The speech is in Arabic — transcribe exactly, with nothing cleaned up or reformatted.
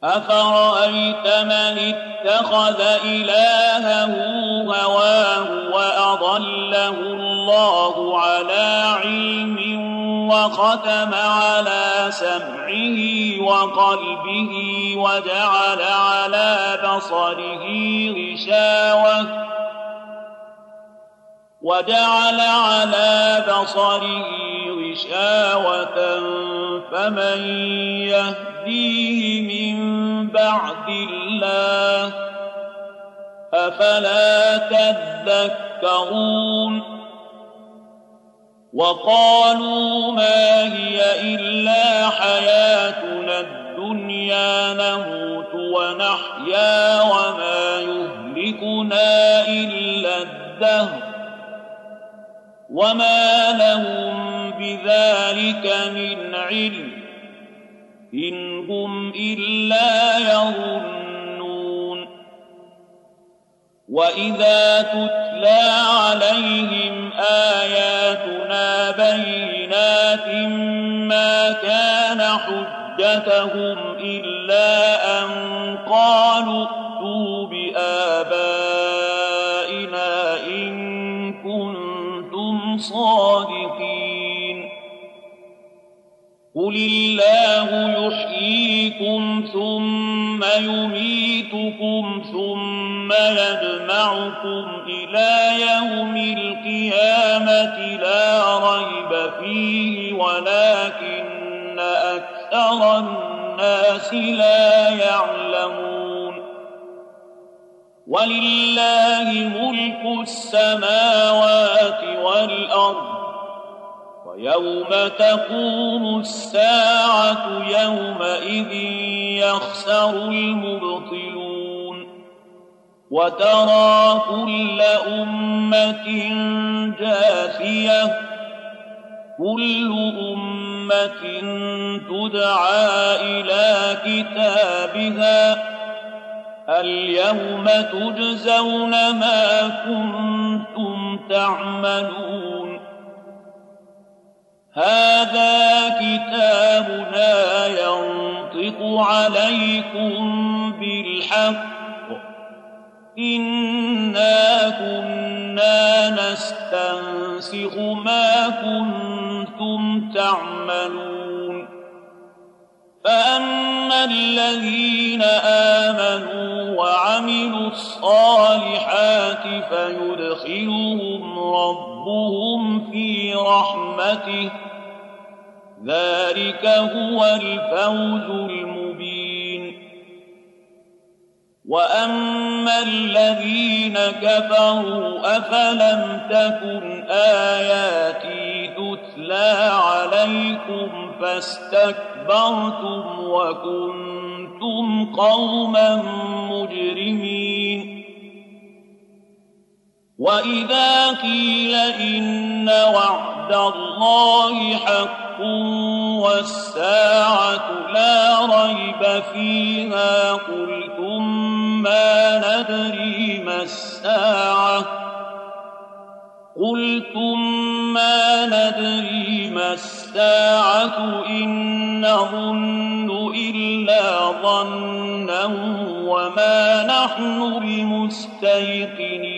أفرأيت من اتخذ إلهه هواه وأضله الله على علم وختم على سمعه وقلبه وجعل على بصره غشاوة وجعل على بصره غشاوة فمن يهديه من بعد الله أفلا تذكرون وقالوا ما هي إلا حياتنا الدنيا نموت ونحيا وما يهلكنا إلا الدهر وما لهم بذلك من علم إن هم إلا يظنون وإذا تتلى عليهم آياتنا بينات ما كان حجتهم إلا أن قالوا ائتوا بآبائنا إن كنتم صادقين قل الله يحييكم ثم يميتكم ثم يجمعكم إلى يوم القيامة لا ريب فيه ولكن أكثر الناس لا يعلمون ولله ملك السماوات والأرض ويوم تقوم الساعة يومئذ يخسر المبطلون وترى كل أمة جاثية كل أمة تدعى إلى كتابها اليوم تجزون ما كنتم تعملون هذا كتابنا ينطق عليكم بالحق إنا كنا نستنسخ ما كنتم تعملون فأما الذين آمنوا وعملوا الصالحات فيدخلهم ربهم في رحمته ذلك هو الفوز المبين وأما الذين كفروا أفلم تكن آياتي تتلى عليكم فاستكبرتم وكنتم قوما مجرمين وإذا قيل إن وعد الله حق والساعة لا ريب فيها قلتم ما ندري ما الساعة قلتم ما ندري ما الساعة إن نظن إلا ظنا وما نحن بمستيقنين